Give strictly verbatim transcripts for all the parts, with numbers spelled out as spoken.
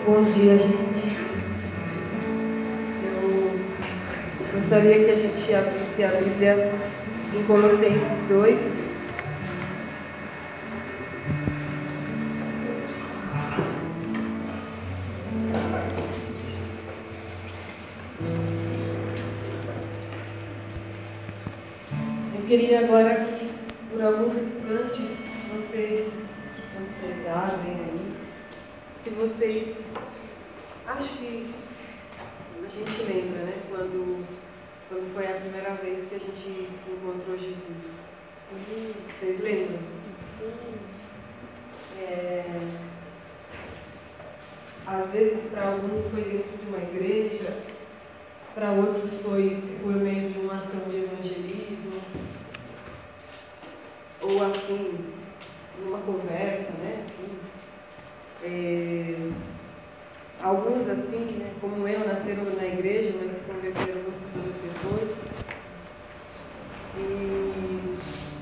Bom dia, gente. Eu gostaria que a gente abrisse a Bíblia em Colossenses dois. Eu queria agora que, por alguns instantes, vocês, quando vocês abrem aí, se vocês, acho que a gente lembra, né, quando, quando foi a primeira vez que a gente encontrou Jesus. Sim. Vocês lembram? Sim. É, às vezes para alguns foi dentro de uma igreja, para outros foi por meio de uma ação de evangelismo, ou assim, numa conversa, né, assim. É, alguns assim, né, como eu, nasceram na igreja, mas se converteram muitos anos depois. E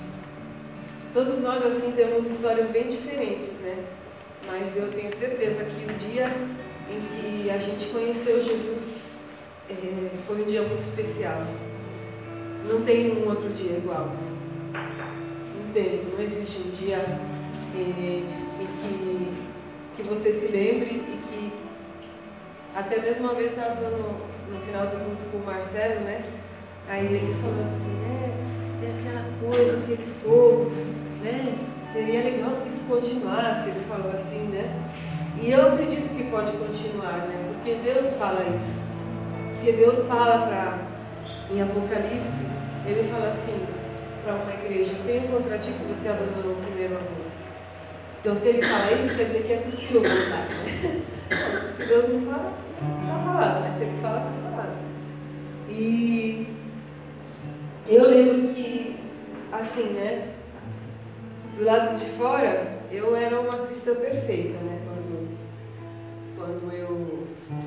todos nós assim temos histórias bem diferentes, né? Mas eu tenho certeza que o dia em que a gente conheceu Jesus é, foi um dia muito especial. Não tem um outro dia igual assim. Não tem, não existe um dia é, em que que você se lembre e que, até mesmo uma vez eu estava falando no, no final do culto com o Marcelo, né? Aí ele falou assim, é, tem aquela coisa, aquele fogo, né? Seria legal se isso continuasse, ele falou assim, né? E eu acredito que pode continuar, né? Porque Deus fala isso. Porque Deus fala para, em Apocalipse, ele fala assim para uma igreja, eu tenho contra ti que você abandonou o primeiro amor. Então, se ele fala isso, quer dizer que é possível voltar, né? Se Deus não fala, está falado, mas se ele fala, está falado. E eu lembro que, assim, né, do lado de fora, eu era uma cristã perfeita, né, quando, quando eu,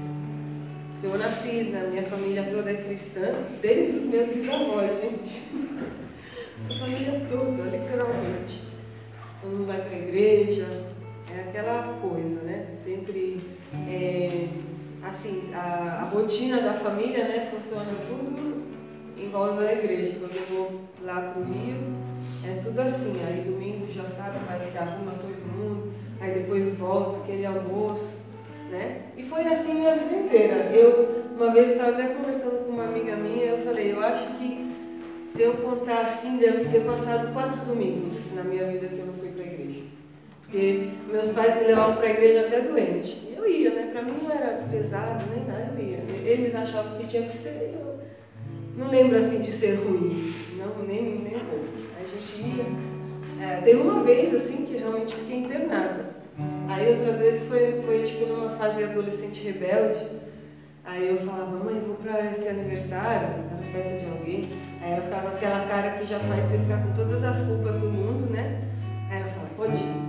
eu nasci, na minha família toda é cristã, desde os meus bisavós, gente. A família toda, literalmente. Todo mundo vai para a igreja, é aquela coisa, né? Sempre, é, assim, a, a rotina da família, né, funciona tudo em volta da igreja. Quando eu vou lá para o Rio, é tudo assim. Aí domingo já sabe, vai se arruma todo mundo, aí depois volta aquele almoço, né? E foi assim minha vida inteira. Eu, uma vez, estava até conversando com uma amiga minha, eu falei, eu acho que se eu contar assim, deve ter passado quatro domingos na minha vida que eu não fui para a igreja. Porque meus pais me levavam para a igreja até doente. E eu ia, né? Para mim não era pesado nem nada, eu ia. Eles achavam que tinha que ser, eu não lembro assim de ser ruim, não, nem, nem um pouco. A gente ia. É, teve uma vez assim que realmente fiquei internada. Aí outras vezes foi, foi tipo numa fase adolescente rebelde. Aí eu falava, mãe, vou para esse aniversário, era festa de alguém. Aí ela ficava aquela cara que já faz você ficar com todas as culpas do mundo, né? Aí ela falava, pode ir.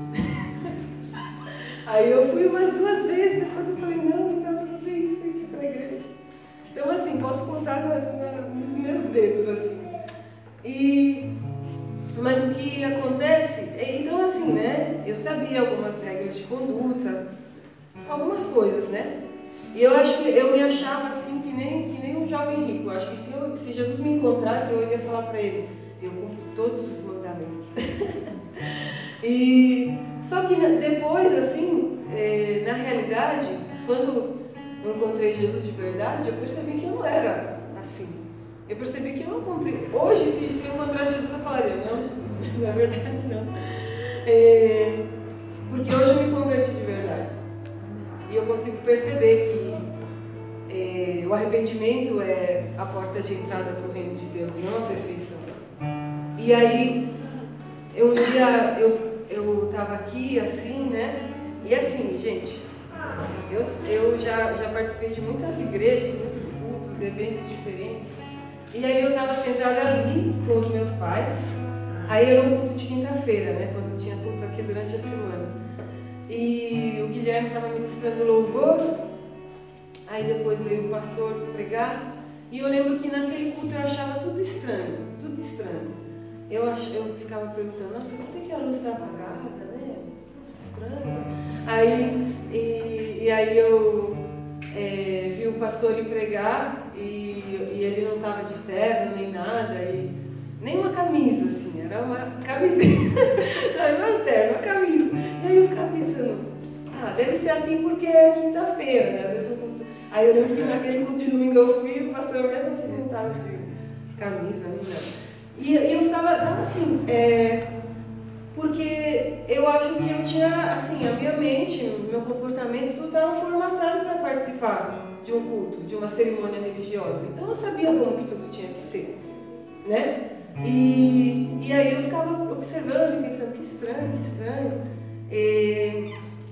Aí eu fui umas duas vezes, depois eu falei, não, não dá para fazer isso aqui para a igreja. Então assim, posso contar na, na, nos meus dedos, assim. E, mas o que acontece, então assim, né? Eu sabia algumas regras de conduta, algumas coisas, né? E eu acho que eu me achava assim que nem, que nem um jovem rico. Eu acho que se, eu, se Jesus me encontrasse, eu ia falar para ele, eu cumpro todos os mandamentos. E, só que depois, assim, é, na realidade, quando eu encontrei Jesus de verdade, eu percebi que eu não era assim. Eu percebi que eu não cumpri. Hoje, se, se eu encontrar Jesus, eu falaria, não, Jesus, na verdade não. É, porque hoje eu me converti de verdade. E eu consigo perceber que é, o arrependimento é a porta de entrada para o reino de Deus, não a perfeição. E aí, eu, um dia eu estava aqui assim, né? E assim, gente, eu, eu já, já participei de muitas igrejas, muitos cultos, eventos diferentes. E aí eu estava sentada ali com os meus pais. Aí era um culto de quinta-feira, né? Quando tinha culto aqui durante a semana. E o Guilherme estava ministrando louvor, aí depois veio o pastor pregar, e eu lembro que naquele culto eu achava tudo estranho, tudo estranho. Eu, ach, eu ficava perguntando, nossa, por que a luz está apagada, né? Nossa, estranho. Aí, e, e aí eu é, vi o pastor ir pregar e, e ele não estava de terno nem nada, e nem uma camisa assim, era uma camisinha, não era um terno, uma camisa. E aí eu ficava pensando, ah, deve ser assim porque é quinta-feira, né? Às vezes eu... Aí eu lembro que naquele culto de domingo eu fui e o pastor mesmo assim não estava de camisa nem nada. E, e eu ficava, ficava assim, é, porque eu acho que eu tinha, assim, a minha mente, o meu comportamento, tudo estava formatado para participar de um culto, de uma cerimônia religiosa. Então eu sabia como que tudo tinha que ser, né? E, e aí eu ficava observando e pensando, que estranho, que estranho. E,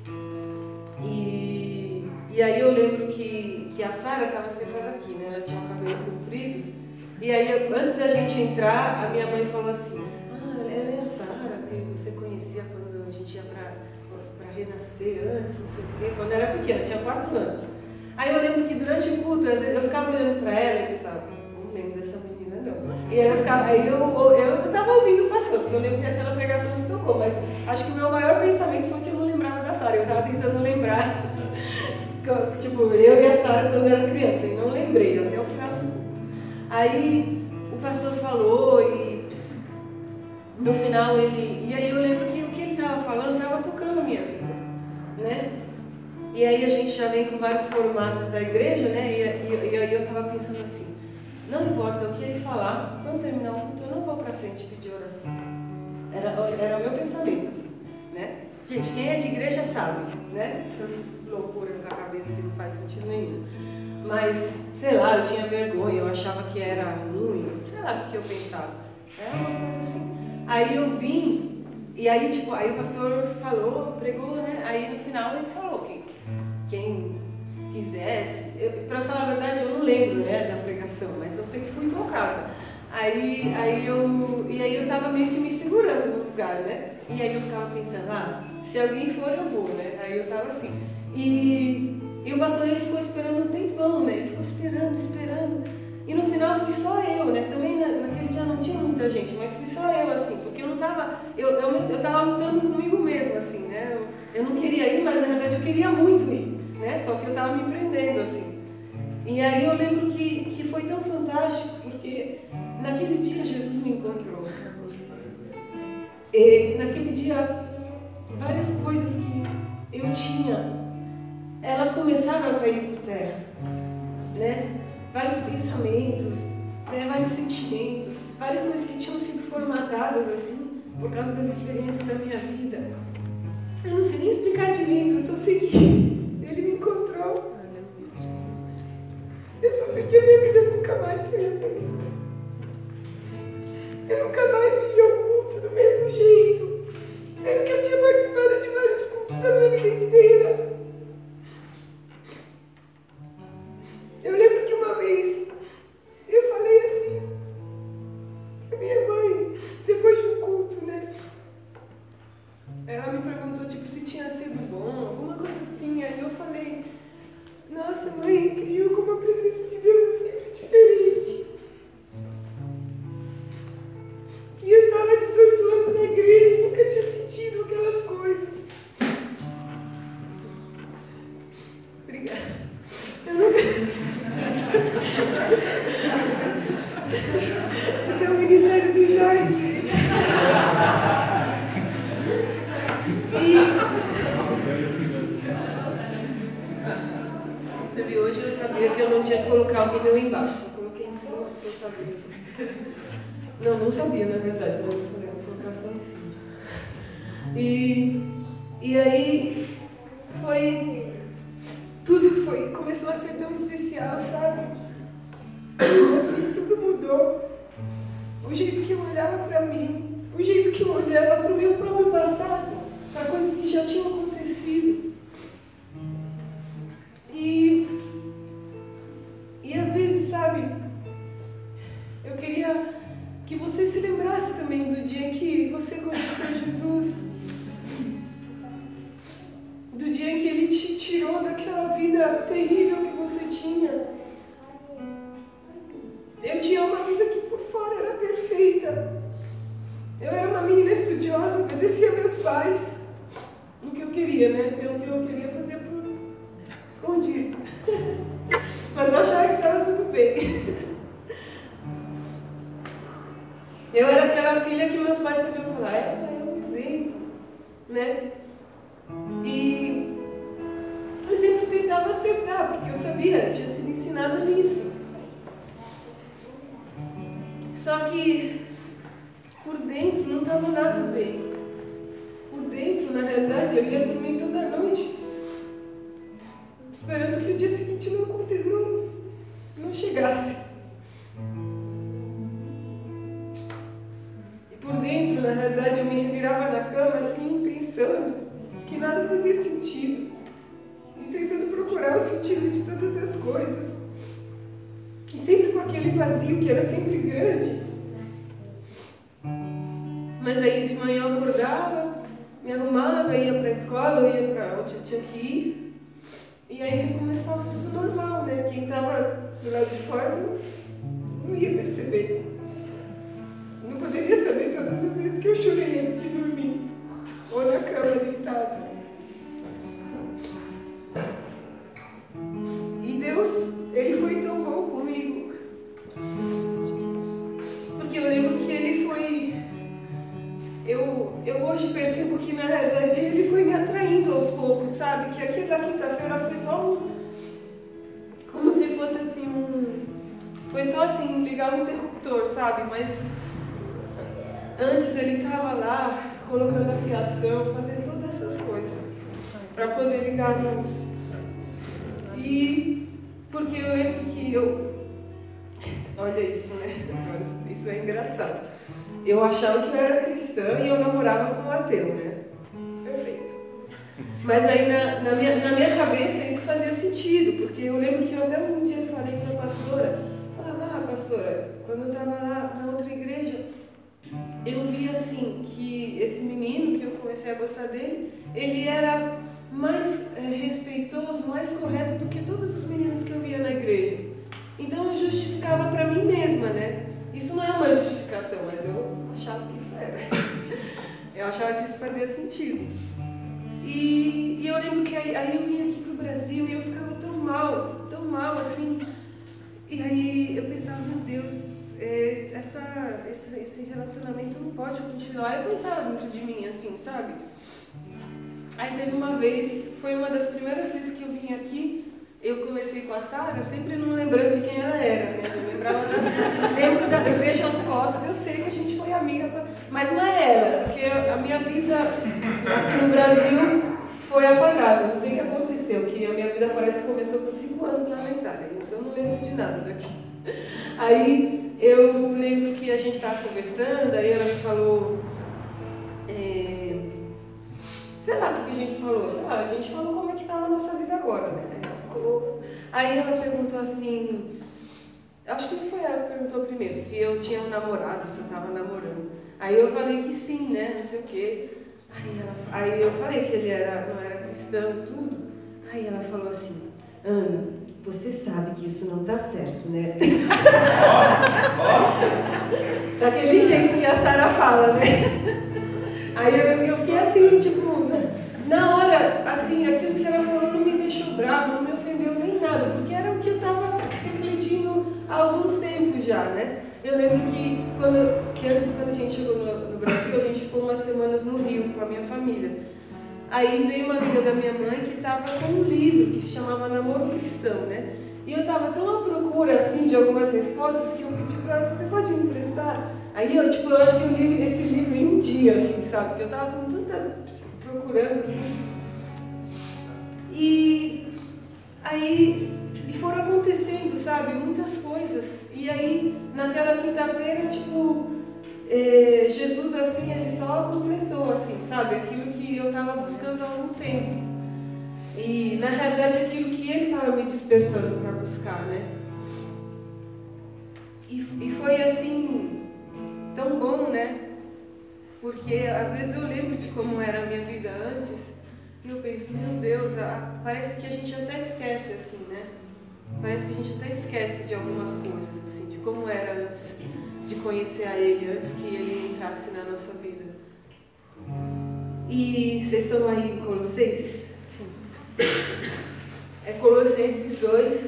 e, e aí eu lembro que, que a Sara estava sentada aqui, né? Ela tinha o cabelo comprido. E aí, antes da gente entrar, a minha mãe falou assim, ah, ela é a Sara, que você conhecia quando a gente ia para renascer antes, não sei o quê, quando era pequena, tinha quatro anos. Aí eu lembro que durante o culto, às vezes, eu ficava olhando para ela e pensava, não lembro dessa menina não. E aí eu ficava, aí eu, eu, eu tava ouvindo o pastor, porque eu lembro que aquela pregação me tocou, mas acho que o meu maior pensamento foi que eu não lembrava da Sara, eu estava tentando lembrar, tipo, eu e a Sara quando era criança, e não lembrei até o final do culto. Aí o pastor falou e no final ele... E aí eu lembro que o que ele estava falando estava tocando a minha vida, né? E aí a gente já vem com vários formatos da igreja, né? E, e, e aí eu estava pensando assim, não importa o que ele falar, quando terminar o culto eu não vou para frente pedir oração. Era, era o meu pensamento, assim, né? Gente, quem é de igreja sabe, né? Essas loucuras na cabeça que não faz sentido nenhum. Mas, sei lá, eu tinha vergonha, eu achava que era ruim, sei lá o que, que eu pensava. Era umas coisas assim. Aí eu vim, e aí, tipo, aí o pastor falou, pregou, né? Aí no final ele falou que quem quisesse, para falar a verdade eu não lembro, né, da pregação, mas eu sei que fui tocada. Aí, aí eu, e aí eu tava meio que me segurando no lugar, né? E aí eu ficava pensando, ah, se alguém for eu vou, né? Aí eu tava assim. E, e o pastor ele ficou esperando um tempão, né? Ele ficou esperando, esperando. E no final fui só eu, né? Também na, naquele dia não tinha muita gente, mas fui só eu, assim, porque eu não tava, eu, eu, eu tava lutando comigo mesma, assim, né? Eu, eu não queria ir, mas na verdade eu queria muito ir, né? Só que eu tava me prendendo, assim. E aí eu lembro que, que foi tão fantástico, porque naquele dia Jesus me encontrou. E naquele dia, várias coisas que eu tinha, elas começaram a cair por terra, né? Vários pensamentos, né? Vários sentimentos, várias coisas que tinham sido formatadas assim, por causa das experiências da minha vida. Eu não sei nem explicar direito, eu só sei que ele me encontrou. Eu só sei que a minha vida nunca mais foi a mesma. Eu nunca mais vi o culto do mesmo jeito, sendo que eu tinha participado de vários cultos da minha vida inteira. Eu lembro que uma vez eu falei assim pra minha mãe, depois de um culto, né? Ela me perguntou tipo se tinha sido bom, alguma coisa assim. Aí eu falei, nossa mãe, é incrível como a presença de Deus é sempre diferente. E eu estava há dezoito anos na igreja e nunca tinha sentido aquelas coisas. Obrigada. Eu nunca... Esse é o Ministério do Jorge. E... Você viu, hoje eu sabia que eu não tinha que colocar o rímel embaixo. Eu coloquei em cima porque eu sabia. Não, não sabia na verdade, mas eu falei, vou colocar só em cima. E, e aí foi... Tudo foi, começou a ser tão especial, sabe? Assim, tudo mudou. O jeito que eu olhava para mim, o jeito que eu olhava para o meu próprio passado, para coisas que já tinham acontecido. E, e às vezes, sabe, eu queria que você se lembrasse também do dia em que você conheceu Jesus. Do dia em que Ele te tirou daquela vida terrível que você tinha. Eu tinha uma vida que por fora era perfeita. Eu era uma menina estudiosa, obedecia a meus pais no que eu queria, né? Pelo que eu queria fazer por, escondi. Mas eu achava que estava tudo bem. Eu era aquela filha que meus pais podiam falar, é, é um exemplo, né? E eu sempre tentava acertar, porque eu sabia, eu tinha sido ensinada nisso. Só que por dentro não estava nada bem. Por dentro, na realidade, eu ia dormir toda noite, esperando que o dia seguinte não, não, não chegasse. E por dentro, na realidade, eu me revirava na cama assim, pensando que nada fazia sentido. E tentando procurar o sentido de todas as coisas. E sempre com aquele vazio que era sempre grande. Mas aí de manhã eu acordava, me arrumava, ia para a escola, eu ia para onde eu tinha que ir. E aí começava tudo normal, né? Quem estava do lado de fora não, não ia perceber. Não poderia saber todas as vezes que eu chorei antes de dormir. Ou na cama deitada. E Deus, Ele foi tão bom comigo. Porque eu lembro que Ele foi... Eu, eu hoje percebo que, na realidade, Ele foi me atraindo aos poucos, sabe? Que aquilo da quinta-feira foi só um... Como se fosse assim um... Foi só assim, ligar um interruptor, sabe? Mas antes Ele estava lá, colocando a fiação, fazendo todas essas coisas. Para poder ligar a luz. E... Porque eu lembro que eu... Olha isso, né? Isso é engraçado. Eu achava que eu era cristã e eu namorava com um ateu, né? Perfeito. Mas aí na, na, minha, na minha cabeça isso fazia sentido, porque eu lembro que eu até um dia falei para a pastora, falava, ah, pastora, quando eu estava lá na outra igreja, eu vi assim, que esse menino que eu comecei a gostar dele, ele era mais é, respeitoso, mais correto do que todos os meninos que eu via na igreja. Então eu justificava para mim mesma, né? Isso não é uma justificação, mas eu achava que isso era. Eu achava que isso fazia sentido. E, e eu lembro que aí, aí eu vim aqui pro Brasil e eu ficava tão mal, tão mal assim. E aí eu pensava, meu Deus, é, essa, esse, esse relacionamento não pode continuar. Eu pensava muito de mim assim, sabe? Aí teve uma vez, foi uma das primeiras vezes que eu vim aqui, eu conversei com a Sara, sempre não lembrando de quem ela era, né? Eu lembrava das... Lembro da... Eu vejo as fotos, eu sei que a gente foi amiga, mas não é ela, porque a minha vida aqui no Brasil foi apagada. Não sei o que aconteceu, que a minha vida parece que começou com cinco anos lá na Itália, então eu não lembro de nada daqui. Aí eu lembro que a gente estava conversando, aí ela me falou... É... Sei lá o que a gente falou, sei lá, a gente falou como é que estava a nossa vida agora, né? Aí ela perguntou assim, acho que não foi ela que perguntou primeiro, se eu tinha um namorado, se eu estava namorando. Aí eu falei que sim, né, não sei o quê. Aí, ela, aí eu falei que ele era, não era cristão e tudo. Aí ela falou assim, Ana, você sabe que isso não está certo, né? Daquele jeito que a Sara fala, né? Aí eu, eu fiquei assim, tipo, na hora, assim, aquilo que ela falou não me deixou bravo, não me ofendeu nem nada, porque era o que eu estava refletindo há alguns tempos já, né? Eu lembro que, quando, que antes, quando a gente chegou no, no Brasil, a gente ficou umas semanas no Rio com a minha família. Aí veio uma amiga da minha mãe que estava com um livro que se chamava Namoro Cristão, né? E eu estava tão à procura, assim, de algumas respostas que eu pedi para ela, você pode me emprestar? Aí eu, tipo, eu acho que eu li esse livro em um dia, assim, sabe? Porque eu estava com tanta... procurando, assim. E aí e foram acontecendo, sabe, muitas coisas. E aí, naquela quinta-feira, tipo, é, Jesus, assim, ele só completou, assim, sabe, aquilo que eu estava buscando há algum tempo. E, na realidade, aquilo que ele estava me despertando para buscar, né? E, e foi, assim, tão bom, né? Porque às vezes eu lembro de como era a minha vida antes e eu penso, meu Deus, a, parece que a gente até esquece assim, né? Parece que a gente até esquece de algumas coisas, assim, de como era antes de conhecer a Ele, antes que Ele entrasse na nossa vida. E vocês estão aí em Colossenses? Sim. É Colossenses dois,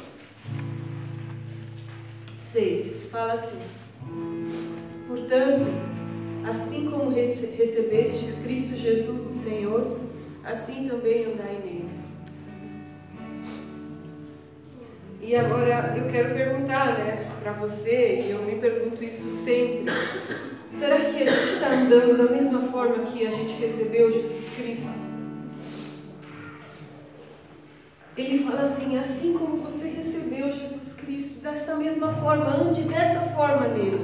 seis. Fala assim: portanto, assim como recebeste Cristo Jesus, o Senhor, assim também andai nele. E agora eu quero perguntar, né, para você, e eu me pergunto isso sempre: será que a gente está andando da mesma forma que a gente recebeu Jesus Cristo? Ele fala assim: assim como você recebeu Jesus Cristo, dessa mesma forma, ande dessa forma nele.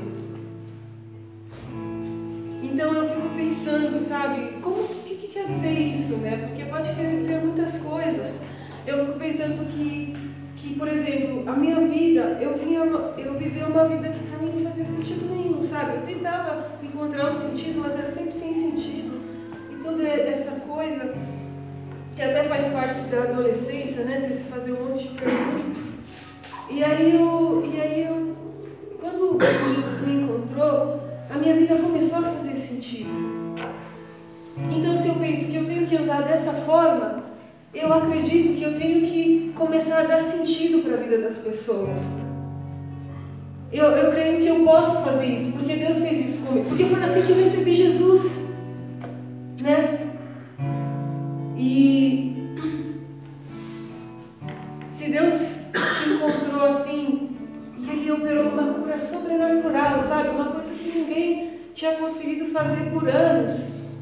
Então eu fico pensando, sabe, como, o que, que quer dizer isso, né? Porque pode querer dizer muitas coisas. Eu fico pensando que, que por exemplo, a minha vida, eu, vinha, eu vivia uma vida que para mim não fazia sentido nenhum, sabe? Eu tentava encontrar um sentido, mas era sempre sem sentido. E toda essa coisa, que até faz parte da adolescência, né? Você se fazer um monte de perguntas. E aí eu, e aí eu quando Jesus me encontrou, a minha vida começou a fazer sentido. Então, se eu penso que eu tenho que andar dessa forma, eu acredito que eu tenho que começar a dar sentido para a vida das pessoas. Eu, eu creio que eu posso fazer isso, porque Deus fez isso comigo. Porque foi assim que eu recebi Jesus, né? E se Deus te encontrou assim, e Ele operou uma cura sobrenatural, sabe? Uma coisa que ninguém tinha conseguido fazer por anos.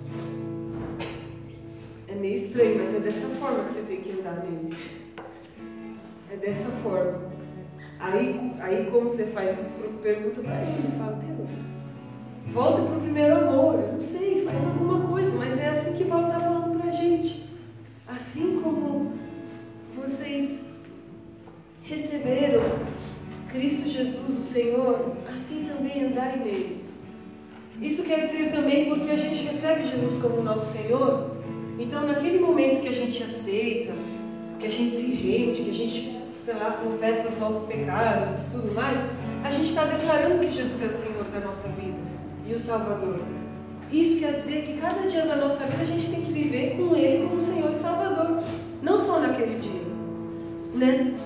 É meio estranho, mas é dessa forma que você tem que andar nele. É dessa forma. Aí, aí como você faz isso? Pergunta para Ele, fala: Deus, volta para o primeiro amor. Eu não sei, faz alguma coisa, mas é assim que Paulo está falando para a gente. Assim como vocês receberam Cristo Jesus, o Senhor, assim também andai nele. Isso quer dizer também porque a gente recebe Jesus como nosso Senhor. Então, naquele momento que a gente aceita, que a gente se rende, que a gente, sei lá, confessa os nossos pecados e tudo mais, a gente está declarando que Jesus é o Senhor da nossa vida e o Salvador. Isso quer dizer que cada dia da nossa vida a gente tem que viver com Ele como Senhor e Salvador, não só naquele dia, né?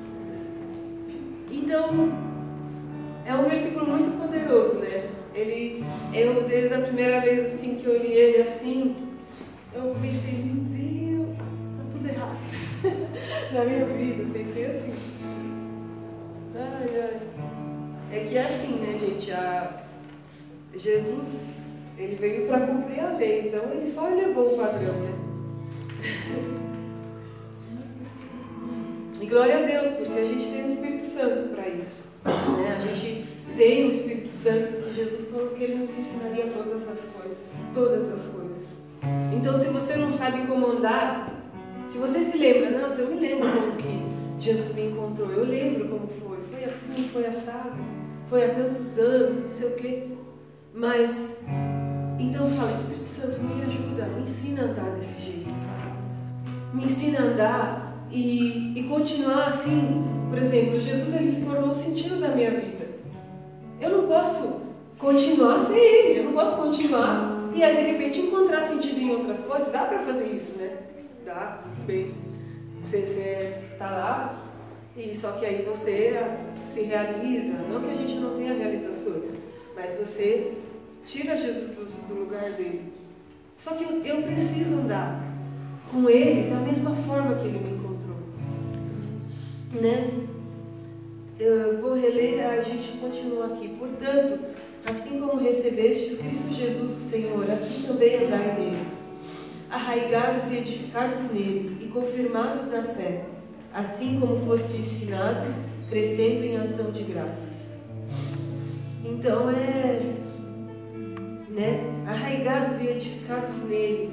Então, é um versículo muito poderoso, né? Ele, eu, desde a primeira vez assim, que eu li ele assim, eu pensei: meu Deus, está tudo errado na minha vida. Eu pensei assim. Ai, ai. É que é assim, né, gente? A Jesus, ele veio para cumprir a lei, então ele só elevou o padrão, né? E glória a Deus, porque a gente tem o Espírito Santo para isso, né? A gente tem o Espírito Santo, que Jesus falou que ele nos ensinaria todas as coisas, todas as coisas. Então, se você não sabe como andar, se você se lembra: não, eu me lembro como que Jesus me encontrou, eu lembro como foi, foi assim, foi assado, foi há tantos anos, não sei o quê. Mas, então fala: Espírito Santo, me ajuda, me ensina a andar desse jeito, me ensina a andar e, e continuar assim. Por exemplo, Jesus, ele se tornou o sentido da minha vida. Eu não posso continuar sem ele, eu não posso continuar e aí de repente encontrar sentido em outras coisas. Dá para fazer isso, né? Dá, tudo bem. Você está lá, e só que aí você se realiza. Não que a gente não tenha realizações, mas você tira Jesus do, do lugar dele. Só que eu, eu preciso andar com ele da mesma forma que ele me encontrou, né? Eu vou reler, a gente continua aqui. Portanto, assim como recebestes Cristo Jesus, o Senhor, assim também andai nele, arraigados e edificados nele e confirmados na fé, assim como fostes ensinados, crescendo em ação de graças. Então é, né, arraigados e edificados nele.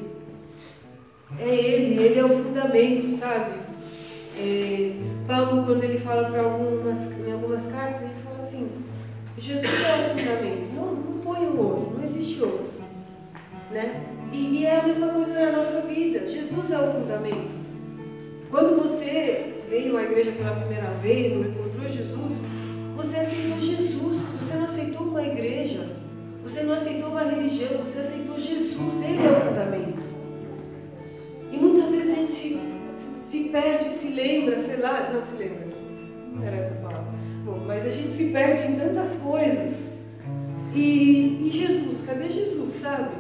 É ele, ele é o fundamento, sabe? É, Paulo, quando ele fala para algumas, em algumas cartas, ele fala assim: Jesus é o fundamento, não, não põe um outro, não existe outro, né? E, e é a mesma coisa na nossa vida. Jesus é o fundamento. Quando você veio à igreja pela primeira vez ou encontrou Jesus, você aceitou Jesus. Você não aceitou uma igreja, você não aceitou uma religião, você aceitou Jesus. Ele é o fundamento. E muitas vezes a gente se, se perde, se lembra, sei lá, não se lembra, não era essa palavra. Bom, mas a gente se perde em tantas coisas. E, e Jesus, cadê Jesus, sabe?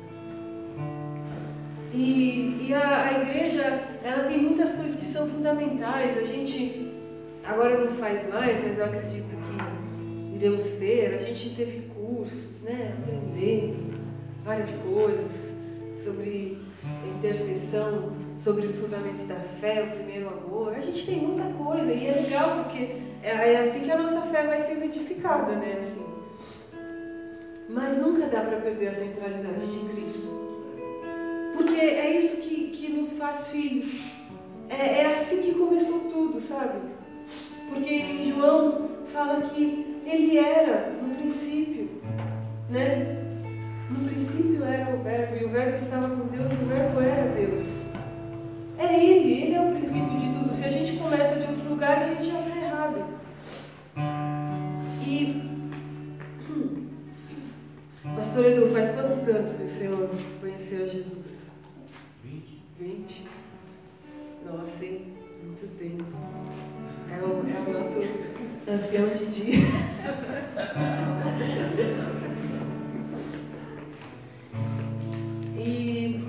E, e a, a igreja, ela tem muitas coisas que são fundamentais. A gente agora não faz mais, mas eu acredito que iremos ter. A gente teve cursos, né, aprendendo várias coisas sobre intercessão, sobre os fundamentos da fé, o primeiro amor. A gente tem muita coisa e é legal porque é assim que a nossa fé vai sendo edificada, né? Assim. Mas nunca dá para perder a centralidade de Cristo. Porque é isso que, que nos faz filhos. É, é assim que começou tudo, sabe? Porque em João fala que ele era no princípio, né? No princípio era o verbo, e o verbo estava com Deus, e o verbo era Deus. É Ele, Ele é o princípio de tudo. Se a gente começa de outro lugar, a gente já está errado. E, Pastor Edu, faz quantos anos que o senhor conheceu Jesus? Vinte. Vinte? Nossa, hein? Muito tempo. É o, é o nosso ancião de dia. E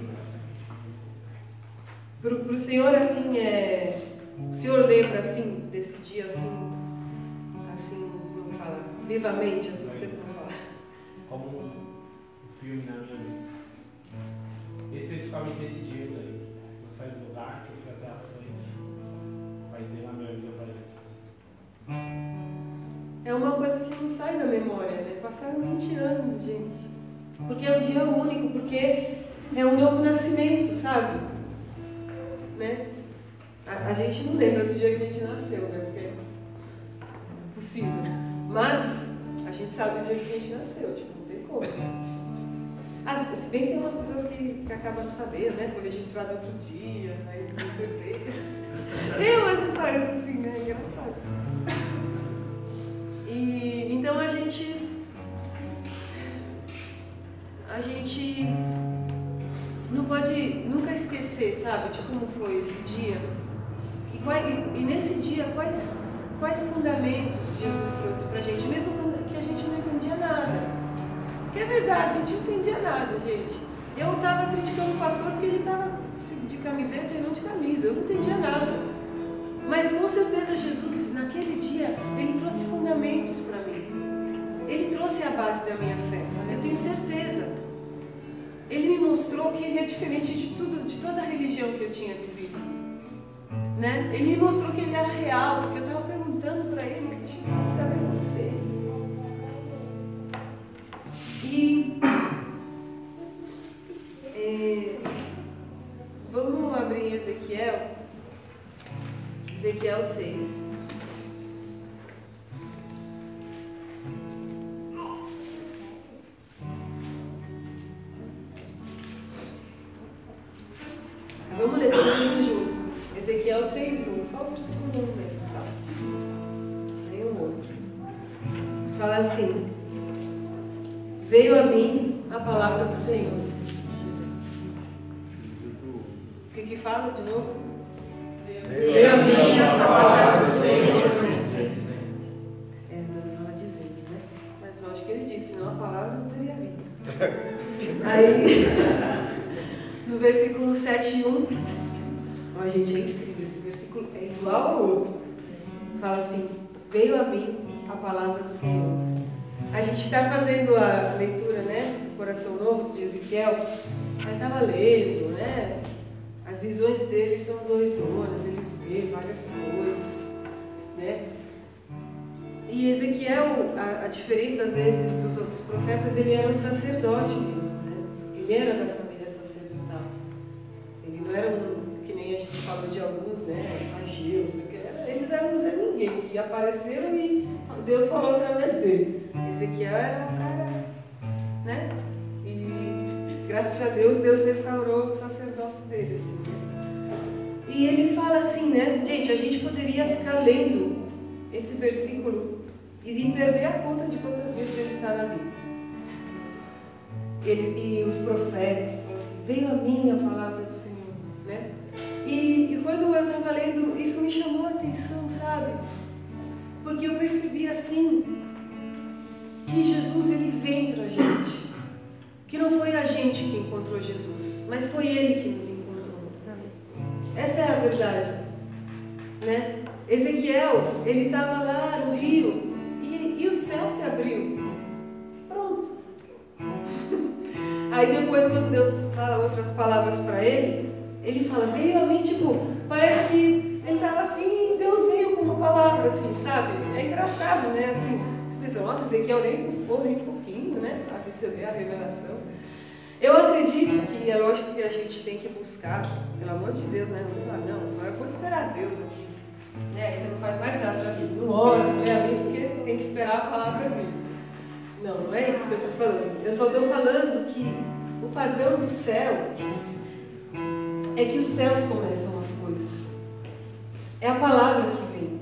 para o senhor, assim, é, o senhor lembra, assim, desse dia, assim, assim, como fala, vivamente, assim, não sei como falar. Como um filme na minha vida. Especificamente nesse dia daí. Eu saí do lugar, que eu fui até a frente, vai ter na minha vida para Jesus. É uma coisa que não sai da memória, né? Passaram vinte anos, gente. Porque é um dia único, porque é um novo nascimento, sabe? Né? A, a gente não lembra do dia que a gente nasceu, né? Porque é impossível. Mas a gente sabe o dia que a gente nasceu, tipo, não tem como. Ah, se bem que tem umas pessoas que, que acabam não sabendo, né? Foi registrado outro dia, aí com certeza. Tem umas histórias assim, né? Engraçado. E então a gente. A gente não pode nunca esquecer, sabe, de como foi esse dia. E, qual, e, e nesse dia, quais, quais fundamentos Jesus trouxe pra gente, mesmo quando que a gente não entendia nada. Porque é verdade, a gente não entendia nada, gente. Eu estava criticando o pastor porque ele estava de camiseta e não de camisa, eu não entendia nada. Mas com certeza Jesus, naquele dia, ele trouxe fundamentos para mim. Ele trouxe a base da minha fé, eu tenho certeza. Ele me mostrou que ele é diferente de tudo, de toda a religião que eu tinha vivido. Né? Ele me mostrou que ele era real, porque eu estava perguntando para ele, Jesus, cadê você? E é, vamos abrir em Ezequiel, Ezequiel seis. Vamos ler todo mundo junto. Ezequiel seis, um, só o versículo um mesmo, tá? Nenhum outro. Fala assim: veio a mim a palavra do Senhor. O que que fala de novo? Veio a mim a palavra do Senhor. É, não fala dizendo, né? Mas lógico que ele disse, senão a palavra não teria vindo. Aí, no versículo sete, um, ó, gente, é incrível, esse versículo é igual ao outro. Fala assim: veio a mim a palavra do Senhor. A gente está fazendo a leitura, né, do Coração Novo de Ezequiel, aí estava lendo, né, as visões dele são doidoras, ele vê várias coisas, né, e Ezequiel, a, a diferença às vezes dos outros profetas, ele era um sacerdote mesmo, né, ele era da família sacerdotal, ele não era um, que nem a gente falou de alguns, né, ageus, eles eram um Zé Ninguém, que apareceram e Deus falou através dele. Ezequiel era um cara, né? E graças a Deus, Deus restaurou o sacerdócio dele, assim, né? E ele fala assim, né? Gente, a gente poderia ficar lendo esse versículo e perder a conta de quantas vezes ele está na Bíblia. Ele, e os profetas falam assim: veio a mim a palavra do Senhor, né? E, e quando quando eu estava lendo, isso me chamou a atenção, sabe? Porque eu percebi assim, que Jesus ele vem pra gente. Que não foi a gente que encontrou Jesus, mas foi Ele que nos encontrou. Essa é a verdade, né? Ezequiel, ele estava lá no rio e, e o céu se abriu. Pronto. Aí depois, quando Deus fala outras palavras para ele, ele fala, veio a mim, tipo, parece que ele estava assim, Deus veio com uma palavra, assim, sabe? É engraçado, né? Assim, você pensa, nossa, Ezequiel nem buscou nem um pouquinho, né? Para receber a revelação. Eu acredito que é lógico que a gente tem que buscar, pelo amor de Deus, né? Não fala, não, agora eu vou esperar Deus aqui. Né? Você não faz mais nada da vida. Não ora, não é a mim, porque tem que esperar a palavra vir. Não, não é isso que eu estou falando. Eu só estou falando que o padrão do céu é que os céus começam as coisas. É a palavra que vem.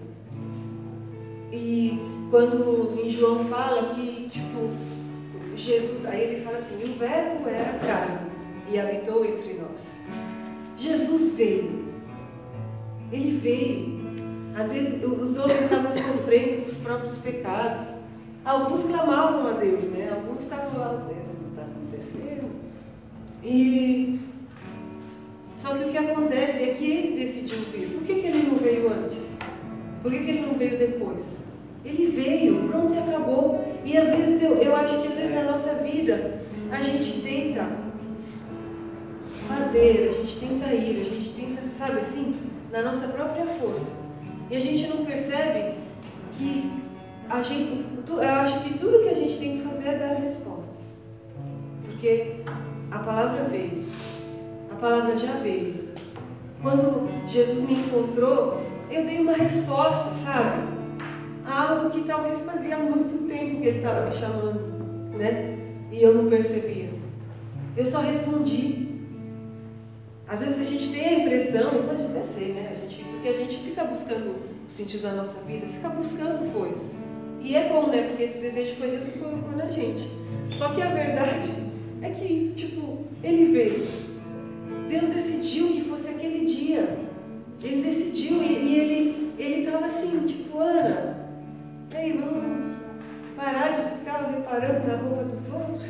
E quando em João fala que, tipo, Jesus, aí ele fala assim, o verbo era carne e habitou entre nós. Jesus veio. Ele veio. Às vezes os homens estavam sofrendo os próprios pecados. Alguns clamavam a Deus, né? Alguns estavam lá dentro, não está acontecendo. E só que o que acontece é que ele decidiu vir. Por que, que ele não veio antes? Por que, que ele não veio depois? Ele veio, pronto e acabou. E às vezes eu, eu acho que às vezes na nossa vida a gente tenta fazer, a gente tenta ir, a gente tenta, sabe assim, na nossa própria força. E a gente não percebe que a gente, eu acho que tudo que a gente tem que fazer é dar respostas. Porque a palavra veio, a palavra já veio. Quando Jesus me encontrou, eu dei uma resposta, sabe? A algo que talvez fazia muito tempo que ele estava me chamando, né? E eu não percebia. Eu só respondi. Às vezes a gente tem a impressão, pode até ser, né? A gente, porque a gente fica buscando o sentido da nossa vida, fica buscando coisas. E é bom, né? Porque esse desejo foi Deus que colocou na gente. Só que a verdade é que, tipo, ele veio. Deus decidiu que fosse aquele dia. Ele decidiu e, e ele ele estava assim, tipo, Ana, ei, vamos parar de ficar reparando na roupa dos outros?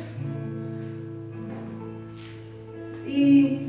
E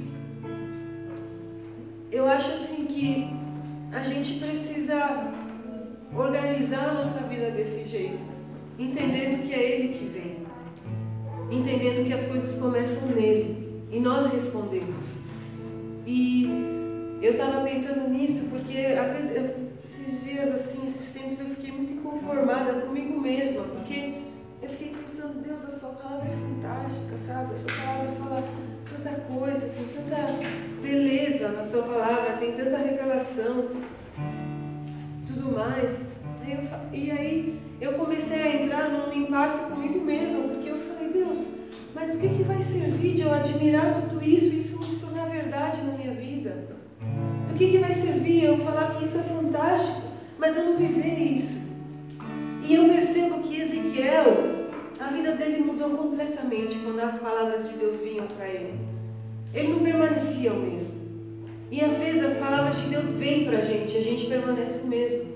eu acho assim que a gente precisa organizar a nossa vida desse jeito, entendendo que é Ele que vem, entendendo que as coisas começam nele e nós respondemos. E eu estava pensando nisso porque às vezes, eu, esses dias assim, esses tempos eu fiquei muito inconformada comigo mesma, porque eu fiquei pensando, Deus, a sua palavra é fantástica, sabe? A sua palavra fala tanta coisa, tem tanta beleza na sua palavra, tem tanta revelação, tudo mais. Aí eu, e aí eu comecei a entrar num impasse comigo mesma, porque eu falei, Deus, mas o que, que vai servir de eu admirar tudo isso e isso não se tornar verdade na minha vida? Do que, que vai servir eu falar que isso é fantástico, mas eu não viver isso? E eu percebo que Ezequiel, a vida dele mudou completamente quando as palavras de Deus vinham para ele. Ele não permanecia o mesmo. E às vezes as palavras de Deus vêm para a gente e a gente permanece o mesmo.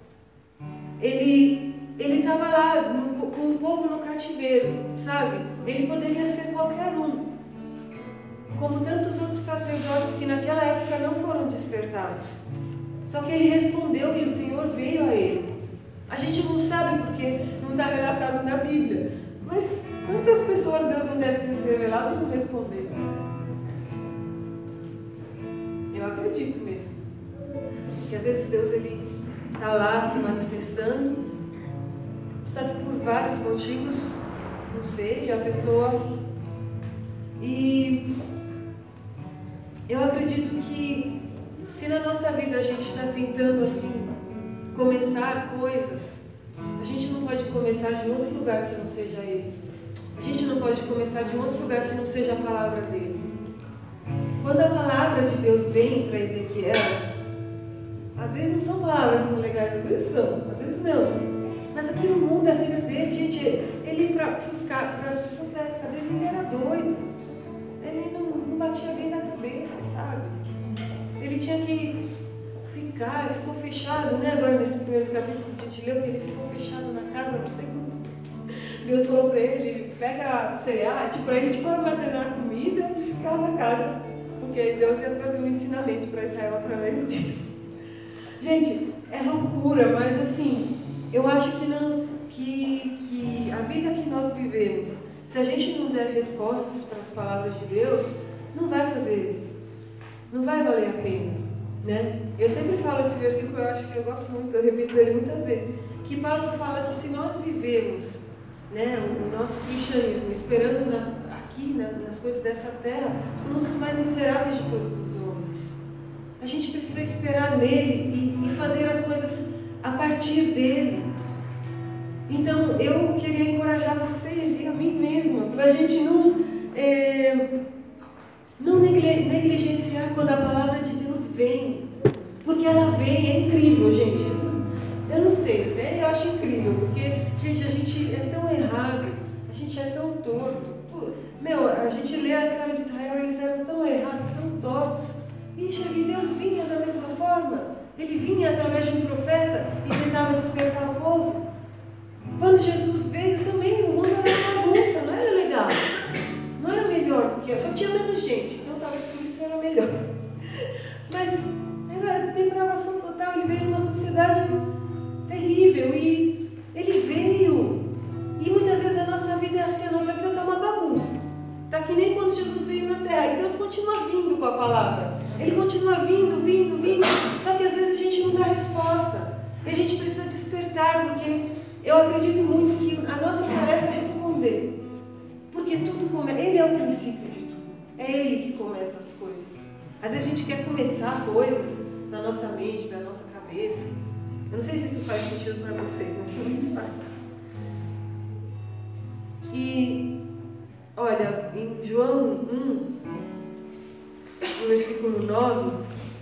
Ele ele estava lá no, com o povo no cativeiro, sabe? Ele poderia ser qualquer um, como tantos outros sacerdotes que naquela época não foram despertados. Só que ele respondeu e o Senhor veio a ele. A gente não sabe porque não está relatado na Bíblia, mas quantas pessoas Deus não deve ter se revelado e não responder? Eu acredito mesmo que às vezes Deus ele está lá se manifestando, só que por vários motivos, não sei, a pessoa... E eu acredito que se na nossa vida a gente está tentando assim começar coisas, a gente não pode começar de outro lugar que não seja Ele. A gente não pode começar de outro lugar que não seja a palavra dele. Quando a palavra de Deus vem para Ezequiel, às vezes não são palavras tão legais, às vezes são, às vezes não. Mas aquilo muda a vida dele, gente. Ele, para as pessoas da época dele, ele era doido. Ele não, não batia bem na cabeça, sabe? Ele tinha que ficar, ficou fechado, né? Agora nesses primeiros capítulos a gente leu que ele ficou fechado na casa, não sei quanto. Deus falou para ele, pega cereal, tipo, para ele tipo, armazenar comida e ficar na casa. Porque aí Deus ia trazer um ensinamento para Israel através disso. Gente, é loucura, mas assim, eu acho que, não, que, que a vida que nós vivemos, se a gente não der respostas para as palavras de Deus, não vai fazer, não vai valer a pena, né? Eu sempre falo esse versículo, eu acho que eu gosto muito, eu repito ele muitas vezes, que Paulo fala que se nós vivemos, né, o nosso cristianismo esperando nas, aqui na, nas coisas dessa terra, somos os mais miseráveis de todos os homens. A gente precisa esperar nele e, e fazer as coisas a partir dele. Então, eu queria encorajar vocês e a mim mesma, para a gente não, é, não negligenciar quando a palavra de Deus vem. Porque ela vem, é incrível, gente. Eu não sei, eu acho incrível, porque, gente, a gente é tão errado, a gente é tão torto. Meu, a gente lê a história de Israel, eles eram tão errados, tão tortos. E Deus vinha da mesma forma. Ele vinha através de um profeta e tentava despertar o povo. Quando Jesus veio também, o mundo era uma bagunça, não era legal. Não era melhor do que... Só tinha menos gente, então talvez por isso era melhor. Mas era depravação total, ele veio numa sociedade terrível e ele veio. E muitas vezes a nossa vida é assim, a nossa vida está uma bagunça. Está que nem quando Jesus veio na terra. E Deus continua vindo com a palavra. Ele continua vindo, vindo, vindo. Só que às vezes a gente não dá resposta. E a gente precisa despertar, porque eu acredito muito que a nossa tarefa é responder. Porque tudo começa. Ele é o princípio de tudo. É Ele que começa as coisas. Às vezes a gente quer começar coisas na nossa mente, na nossa cabeça. Eu não sei se isso faz sentido para vocês, mas para mim faz. E, olha, em João um, no versículo nove,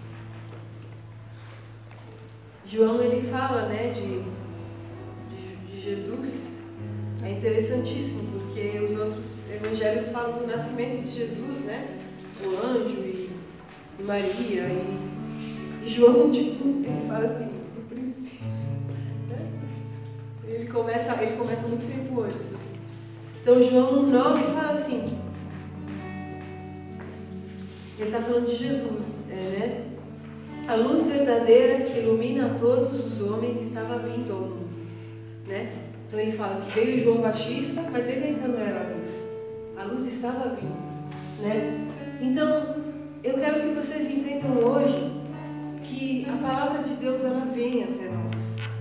João ele fala, né, de, de, de Jesus. É interessantíssimo, porque os outros evangelhos falam do nascimento de Jesus, né? O anjo e, e Maria. E, e João, tipo, ele fala assim, no princípio. Né? Ele, começa, ele começa muito tempo antes. Assim. Então, João nove fala assim. Ele está falando de Jesus, é, né? A luz verdadeira que ilumina a todos os homens estava vindo ao mundo, né? Então ele fala que veio João Batista, mas ele ainda não era a luz. A luz estava vindo, né? Então, eu quero que vocês entendam hoje que a palavra de Deus, ela vem até nós.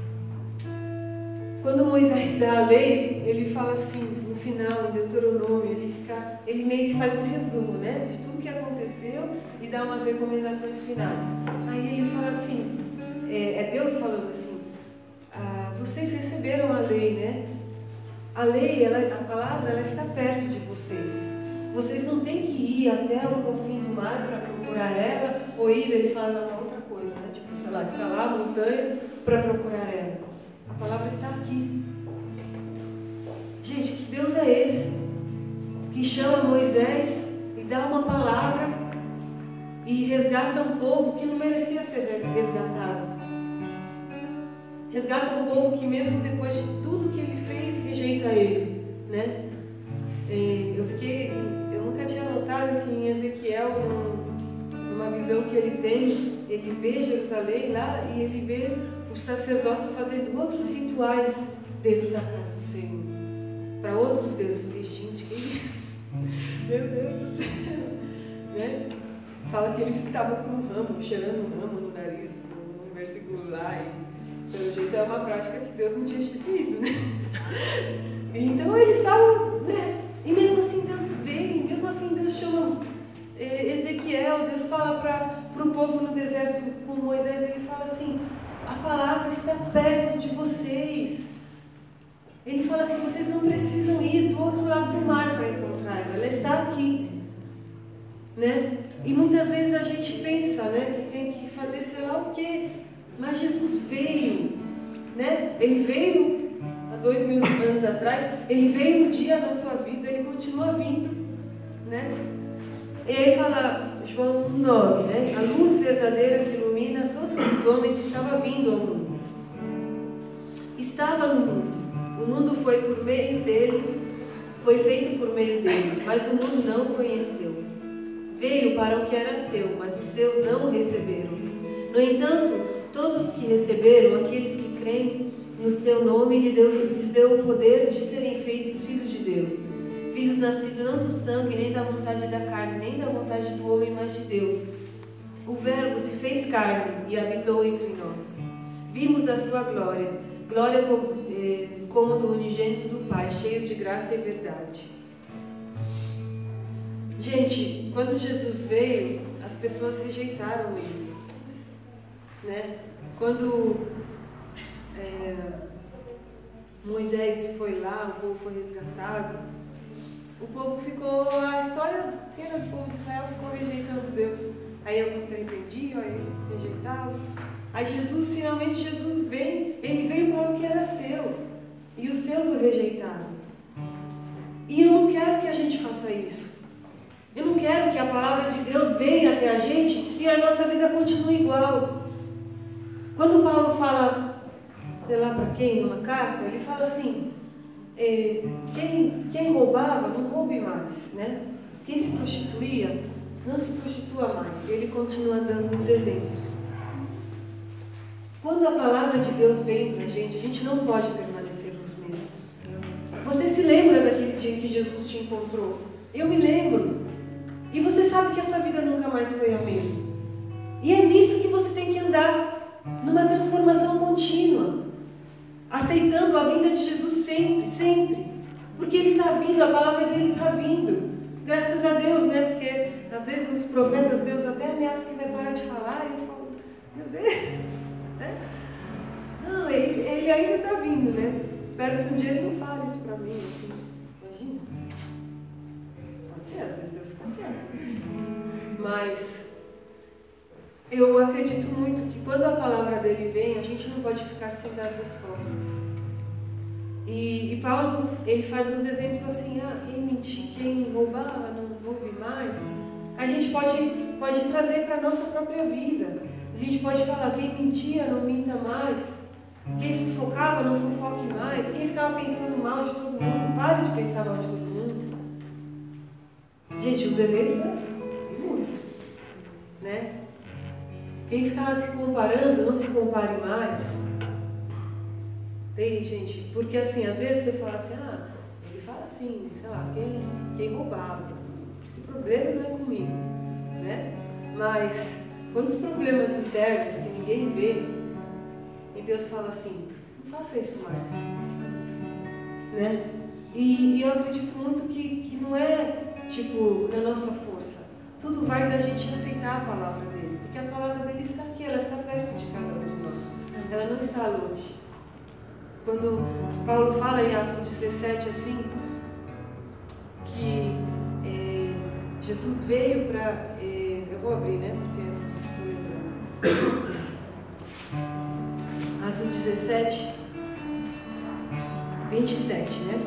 Quando Moisés dá a lei, ele fala assim, no final, em Deuteronômio, ele, fica, ele meio que faz um resumo, né? De tudo que aconteceu e dá umas recomendações finais. Aí ele fala assim, é, é Deus falando assim, ah, vocês receberam a lei, né? A lei, ela, a palavra, ela está perto de vocês. Vocês não têm que ir até o confim do mar para procurar ela, ou ir, ele fala uma outra coisa, né? Tipo, sei lá, está lá a montanha para procurar ela. A palavra está aqui. Gente, que Deus é esse? Que chama Moisés e dá uma palavra e resgata um povo que não merecia ser resgatado. Resgata um povo que mesmo depois de tudo que ele fez, rejeita ele, né? Eu fiquei, eu nunca tinha notado que em Ezequiel, numa visão que ele tem, ele vê Jerusalém lá e ele vê os sacerdotes fazendo outros rituais dentro da casa do Senhor, para outros deuses. Eu falei, gente, que isso? Meu Deus do céu, né? Fala que eles estavam com um ramo, cheirando um ramo no nariz, no versículo lá, e pelo jeito é uma prática que Deus não tinha instituído, né? Então eles estavam, né? E mesmo assim Deus vem, mesmo assim Deus chama Ezequiel, Deus fala para o povo no deserto com Moisés, ele fala assim, a palavra está perto de vocês. Ele fala assim, vocês não precisam ir do outro lado do mar para encontrar ela, ela está aqui. Né? E muitas vezes a gente pensa, né, que tem que fazer sei lá o quê, mas Jesus veio, né? Ele veio há dois mil anos atrás, ele veio um dia na sua vida, ele continua vindo, né? E aí fala João nove, né? A luz verdadeira que ilumina todos os dos homens estava vindo ao mundo. Estava no mundo. O mundo foi por meio dele, foi feito por meio dele, mas o mundo não o conheceu. Veio para o que era seu, mas os seus não o receberam. No entanto, todos que receberam, aqueles que creem no seu nome, lhes deu o poder de serem feitos filhos de Deus. Filhos nascidos não do sangue, nem da vontade da carne, nem da vontade do homem, mas de Deus. O Verbo se fez carne e habitou entre nós. Vimos a sua glória, glória como, eh, como do unigênito do Pai, cheio de graça e verdade. Gente, quando Jesus veio, as pessoas rejeitaram ele, né? Quando é, Moisés foi lá, o povo foi resgatado, o povo ficou, a história inteira do povo de Israel ficou rejeitando Deus. Aí alguns se arrependiam, aí rejeitavam. Aí Jesus, finalmente Jesus vem, ele veio para o que era seu, e os seus o rejeitaram. E eu não quero que a gente faça isso. Eu não quero que a palavra de Deus venha até a gente e a nossa vida continue igual. Quando Paulo fala, sei lá para quem, numa carta, ele fala assim, eh, quem, quem roubava, não roube mais, né? Quem se prostituía, não se prostitua mais. Ele continua dando uns exemplos. Quando a palavra de Deus vem para a gente, a gente não pode permanecer nos mesmos. Você se lembra daquele dia em que Jesus te encontrou? Eu me lembro. E você sabe que a sua vida nunca mais foi a mesma. E é nisso que você tem que andar, numa transformação contínua, aceitando a vinda de Jesus sempre, sempre. Porque Ele está vindo, a palavra dEle está vindo. Graças a Deus, né? Porque às vezes nos profetas Deus até ameaça que vai parar de falar e eu falo, meu Deus, né? Não, ele, ele ainda está vindo, né? Espero que um dia Ele não fale isso para mim, assim. Imagina. Pode ser, às vezes Deus fica quieto. Mas eu acredito muito que quando a palavra dEle vem, a gente não pode ficar sem dar respostas. E, e Paulo, ele faz uns exemplos assim, ah, quem mentir, quem roubava, não roube mais. A gente pode, pode trazer para a nossa própria vida. A gente pode falar, quem mentia, não minta mais. Quem fofocava, não fofoque mais. Quem ficava pensando mal de todo mundo, pare de pensar mal de todo mundo. Gente, os exemplos, né? Tem muitos, né? Quem ficava se comparando, não se compare mais. Tem, gente, porque assim, às vezes você fala assim, ah, ele fala assim, sei lá, quem, quem roubava. Esse problema não é comigo, né? Mas, quantos problemas internos que ninguém vê, e Deus fala assim, não faça isso mais, né? E, e eu acredito muito que, que não é, tipo, na nossa força. Tudo vai da gente aceitar a palavra dele, porque a palavra dele está aqui, ela está perto de cada um de nós. Ela não está longe. Quando Paulo fala em Atos dezessete assim, que é, Jesus veio para... É, eu vou abrir, né? Porque estou lembrando. Atos dezessete, vinte e sete, né?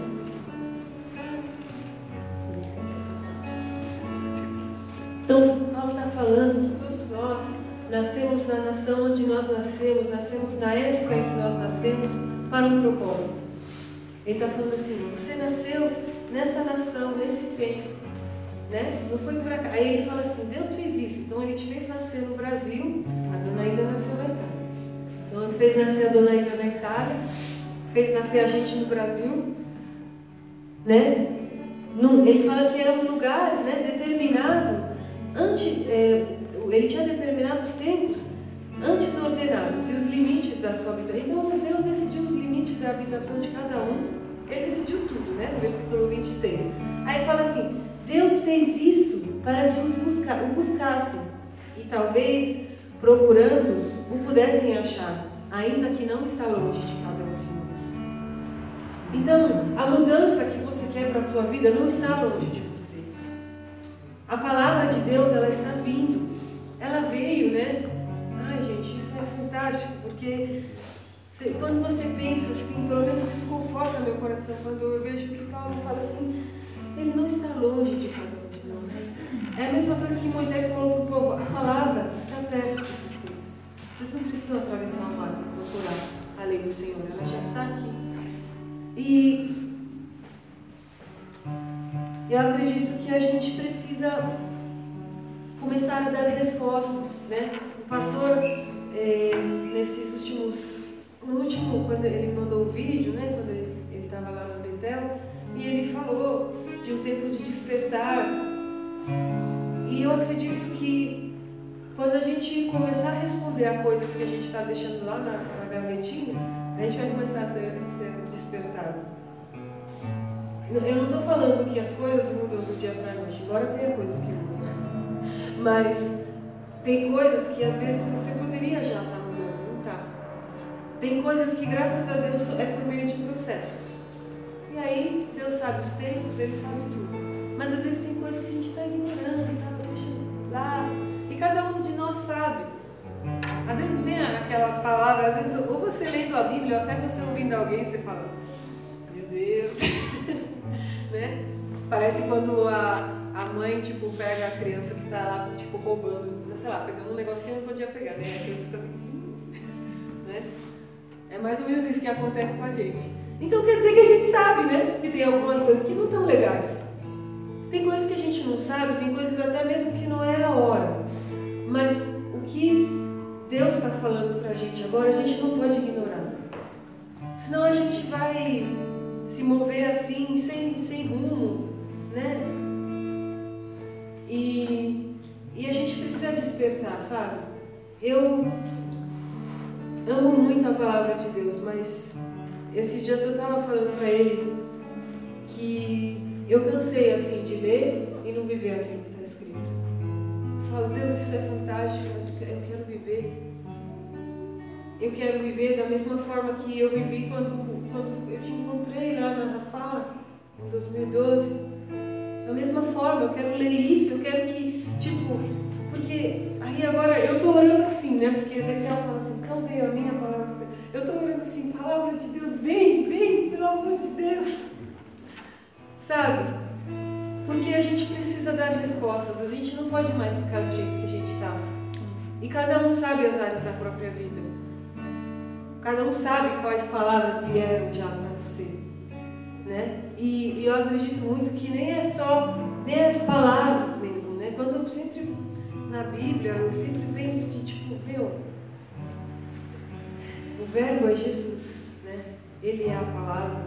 Então, Paulo está falando que todos nós nascemos na nação onde nós nascemos, nascemos na época em que nós nascemos, para um propósito. Ele está falando assim, você nasceu nessa nação, nesse tempo, né? Não foi por acaso. Aí ele fala assim, Deus fez isso, então Ele te fez nascer no Brasil, a Dona Ida nasceu na Itália. Então Ele fez nascer a Dona Ida na Itália, fez nascer a gente no Brasil, né? Ele fala que eram lugares, né, determinados, antes, é, Ele tinha determinado os tempos antes ordenados e os limites da sua vida. Então Deus decidiu os limites da habitação de cada um. Ele decidiu tudo, né? No versículo vinte e seis. Aí fala assim, Deus fez isso para que os busca, o buscassem e talvez, procurando, o pudessem achar, ainda que não está longe de cada um de nós. Então, a mudança que você quer para a sua vida não está longe de você. A palavra de Deus, ela está vindo. Ela veio, né? Ai, gente, isso é fantástico, porque se, quando você pensa assim, pelo menos isso conforta meu coração, quando eu vejo que Paulo fala assim, ele não está longe de cada um de nós. É a mesma coisa que Moisés falou para o povo, a palavra está perto de vocês. Vocês não precisam do Senhor, ela já está aqui. E eu acredito que a gente precisa começar a dar respostas, né? O pastor, é, nesses últimos, no último, quando ele mandou o vídeo, né? Quando ele estava lá no Betel, e ele falou de um tempo de despertar. E eu acredito que quando a gente começar a responder a coisas que a gente está deixando lá na, na gavetinha, a gente vai começar a ser, ser despertado. Eu não estou falando que as coisas mudam do dia para a noite, embora tenha coisas que mudam, mas tem coisas que às vezes você poderia já estar mudando, não está. Tem coisas que, graças a Deus, é por meio de processos. E aí, Deus sabe os tempos, Ele sabe tudo. Mas às vezes tem coisas que a gente está ignorando, está deixando lá. E cada um de nós sabe. Às vezes não tem aquela palavra, às vezes, ou você lendo a Bíblia, ou até você ouvindo alguém, você fala, meu Deus. Né? Parece quando a, a mãe, tipo, pega a criança que está lá, tipo, roubando, sei lá, pegando um negócio que não podia pegar, né? A criança fica assim, né? É mais ou menos isso que acontece com a gente. Então quer dizer que a gente sabe, né? Que tem algumas coisas que não estão legais. Tem coisas que a gente não sabe, tem coisas até mesmo que não é a hora. Mas o que Deus está falando pra gente agora, a gente não pode ignorar. Senão a gente vai se mover assim, sem, sem rumo, né? E, e a gente precisa despertar, sabe? Eu amo muito a palavra de Deus, mas esses dias eu estava falando para ele que eu cansei assim de ler e não viver aquilo que está escrito. Eu falo, Deus, isso é fantástico, mas eu quero viver. Eu quero viver da mesma forma que eu vivi quando, quando eu te encontrei lá na Rafah, em dois mil e doze. Da mesma forma, eu quero ler isso, eu quero que, tipo, porque aí agora eu estou orando assim, né? Porque Ezequiel fala assim, então veio a minha palavra. Eu estou orando assim, palavra de Deus, vem, vem, pelo amor de Deus. Sabe? Porque a gente precisa dar respostas, a gente não pode mais ficar do jeito que a gente está. E cada um sabe as áreas da própria vida. Cada um sabe quais palavras vieram já para você, né? E, e eu acredito muito que nem é só, nem é palavras mesmo, né? Quando eu sempre, na Bíblia, eu sempre penso que, tipo, meu, o verbo é Jesus, né? Ele é a palavra.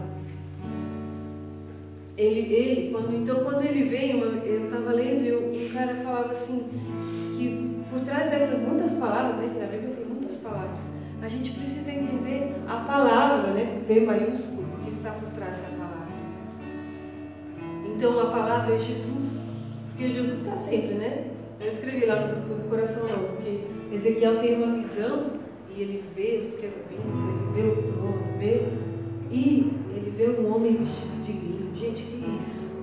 Ele, ele quando, então quando ele veio, eu estava lendo e um cara falava assim, que por trás dessas muitas palavras, né? Que na Bíblia tem muitas palavras, a gente precisa entender a palavra, né, com P maiúsculo, que está por trás da palavra. Então a palavra é Jesus, porque Jesus está sempre, né? Eu escrevi lá no grupo do Coração Novo, porque Ezequiel tem uma visão e ele vê os querubins, ele vê o trono, vê, e ele vê um homem vestido de linho. Gente, que isso?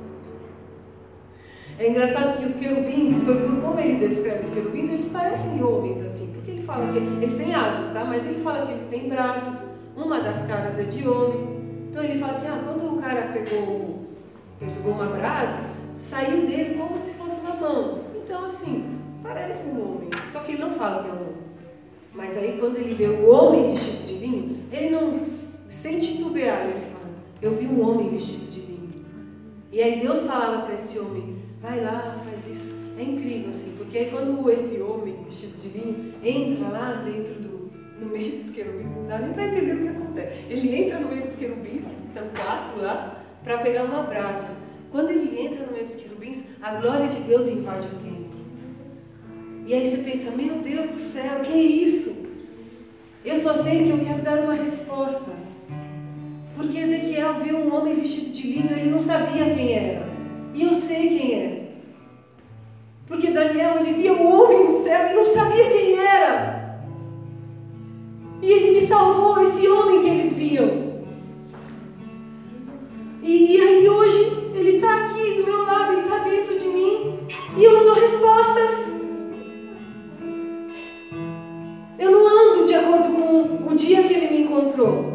É engraçado que os querubins, por como ele descreve os querubins, eles parecem homens assim, porque ele fala que eles têm asas, tá? Mas ele fala que eles têm braços, uma das caras é de homem. Então ele fala assim, ah, quando o cara pegou, pegou uma brasa, saiu dele como se fosse uma mão. Então assim, parece um homem, só que ele não fala que é um homem. Mas aí quando ele vê o homem vestido de linho, ele não, sem titubear, ele fala, eu vi um homem vestido de linho. E aí Deus falava para esse homem, vai lá, faz isso. É incrível assim, porque aí quando esse homem vestido de linho entra lá dentro do, no meio dos querubins, não dá nem para entender o que acontece. Ele entra no meio dos querubins, que estão quatro lá, para pegar uma brasa. Quando ele entra no meio dos querubins, a glória de Deus invade o templo. E aí você pensa, meu Deus do céu, que é isso? Eu só sei que eu quero dar uma resposta. Porque Ezequiel viu um homem vestido de linho e ele não sabia quem era. E eu sei quem é. Porque Daniel, ele via um homem no céu e não sabia quem era. E ele me salvou, esse homem que eles viam. E, e aí hoje, ele está aqui do meu lado, ele está dentro de mim. E eu não dou respostas. Eu não ando de acordo com o dia que ele me encontrou.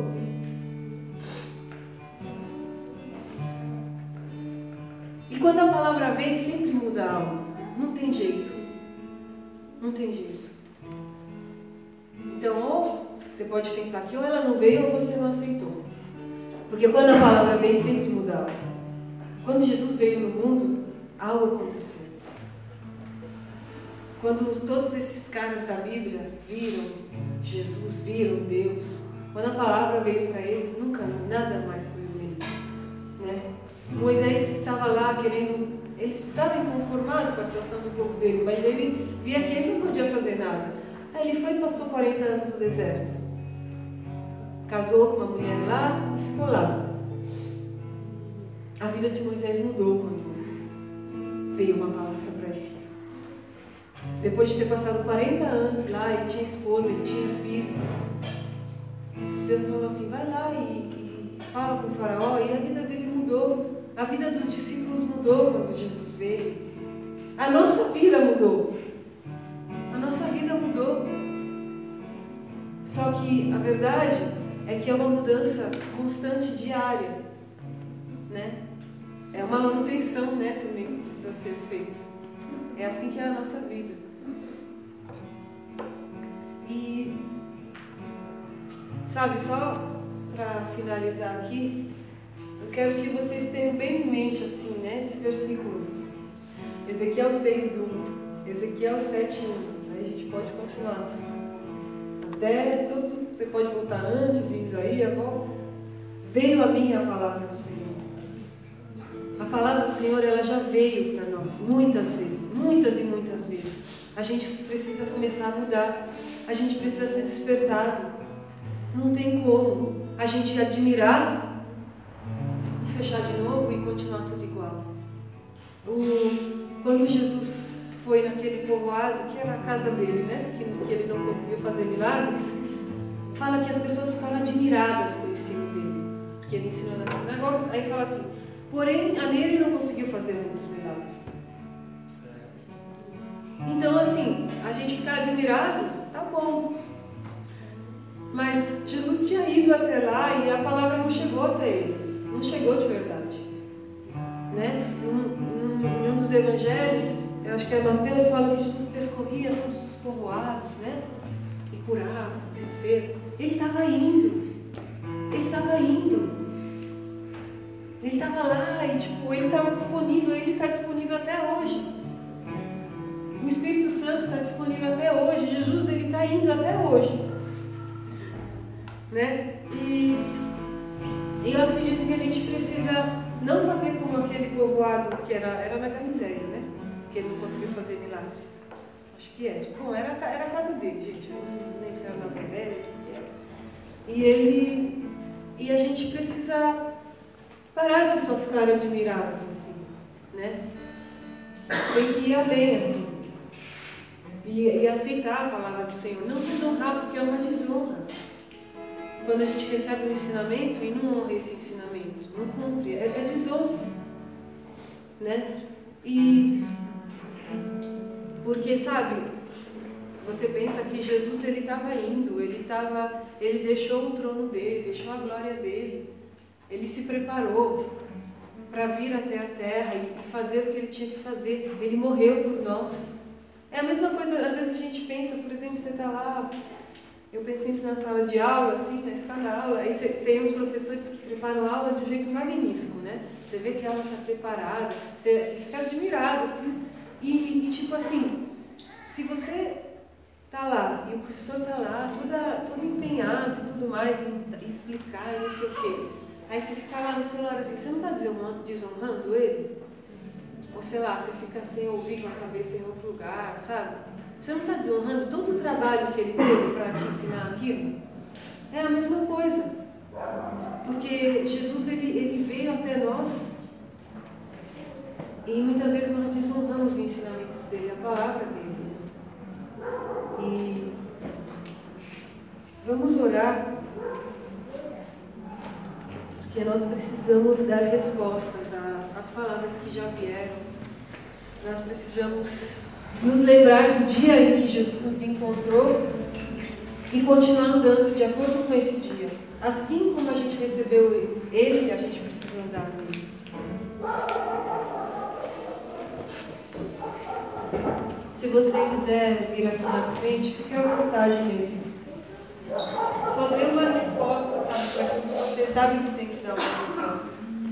E quando a palavra vem, sempre muda algo. Não tem jeito. Não tem jeito. Então, ou você Você pode pensar que ou ela não veio ou você não aceitou. Porque quando a palavra vem, sempre muda algo. Quando Jesus veio no mundo, algo aconteceu. Quando todos esses caras da Bíblia viram Jesus, viram Deus, quando a palavra veio para eles, nunca, nada mais foi o mesmo. Né? Moisés estava lá querendo, ele estava inconformado com a situação do povo dele, mas ele via que ele não podia fazer nada. Aí ele foi e passou quarenta anos no deserto. Casou com uma mulher lá e ficou lá. A vida de Moisés mudou quando veio uma palavra para ele. Depois de ter passado quarenta anos lá, ele tinha esposa, ele tinha filhos. Deus falou assim, vai lá e, e fala com o faraó, e a vida dele mudou. A vida dos discípulos mudou quando Jesus veio. A nossa vida mudou. A nossa vida mudou. Só que a verdade é que é uma mudança constante, diária. Né? É uma manutenção, né, também que precisa ser feita. É assim que é a nossa vida. E, sabe, só para finalizar aqui, eu quero que vocês tenham bem em mente, assim, né, esse versículo. Ezequiel seis, um, Ezequiel sete, um. Aí a gente pode continuar. Até todos, você pode voltar antes, em Isaías, bom? Veio a mim a palavra do Senhor. A palavra do Senhor, ela já veio para nós, muitas vezes, muitas e muitas vezes. A gente precisa começar a mudar. A gente precisa ser despertado. Não tem como a gente admirar e fechar de novo e continuar tudo igual. O, quando Jesus foi naquele povoado, que era a casa dele, né? Que, que ele não conseguiu fazer milagres, fala que as pessoas ficaram admiradas com o ensino dele. Porque ele ensinou nas sinagogas, aí fala assim, porém, a nele não conseguiu fazer muitos milagres. Então, assim, a gente ficar admirado, tá bom. Mas Jesus tinha ido até lá e a palavra não chegou até eles. Não chegou de verdade. Né? Em um dos evangelhos, eu acho que é Mateus, fala que Jesus percorria todos os povoados, né? E curava os enfermos. Ele estava indo. Ele estava indo. Ele estava lá e, tipo, ele estava disponível, ele está disponível até hoje. O Espírito Santo está disponível até hoje. Jesus, ele está indo até hoje. Né? E eu acredito que a gente precisa não fazer como aquele povoado que era, era na Galileia, né? Que ele não conseguiu fazer milagres. Acho que era. Bom, era, era a casa dele, gente. Eu não lembro se era Nazaré, o que era. E ele... E a gente precisa parar de só ficar admirados, assim, né? Tem que ir além, assim. E, e aceitar a palavra do Senhor. Não desonrar, porque é uma desonra. Quando a gente recebe um ensinamento e não honra esse ensinamento, não cumpre, é, é desonra. Né? E... Porque, sabe, você pensa que Jesus, ele estava indo, ele, tava, ele deixou o trono dele, deixou a glória dele. Ele se preparou para vir até a terra e fazer o que ele tinha que fazer. Ele morreu por nós. É a mesma coisa, às vezes a gente pensa, por exemplo, você está lá, eu penso sempre na sala de aula, assim, né? Você está na aula, aí você tem os professores que preparam a aula de um jeito magnífico, né? Você vê que a aula está preparada, você, você fica admirado, assim. E, e tipo assim, se você está lá e o professor está lá, toda, todo empenhado e tudo mais, em, em explicar e não sei o quê, aí você fica lá no celular assim, você não está desonrando, desonrando ele? Ou sei lá, você fica sem ouvir com a cabeça em outro lugar, sabe? Você não está desonrando todo o trabalho que ele teve para te ensinar aquilo? É a mesma coisa. Porque Jesus, ele, ele veio até nós e muitas vezes nós desonramos os ensinamentos dele, a palavra dele. E vamos orar, porque nós precisamos dar respostas às palavras que já vieram. Nós precisamos nos lembrar do dia em que Jesus nos encontrou e continuar andando de acordo com esse dia. Assim como a gente recebeu Ele, a gente precisa andar nele. Se você quiser vir aqui na frente, fique à vontade mesmo. Só dê uma resposta, sabe, para aquilo que você sabe que tem que dar uma resposta.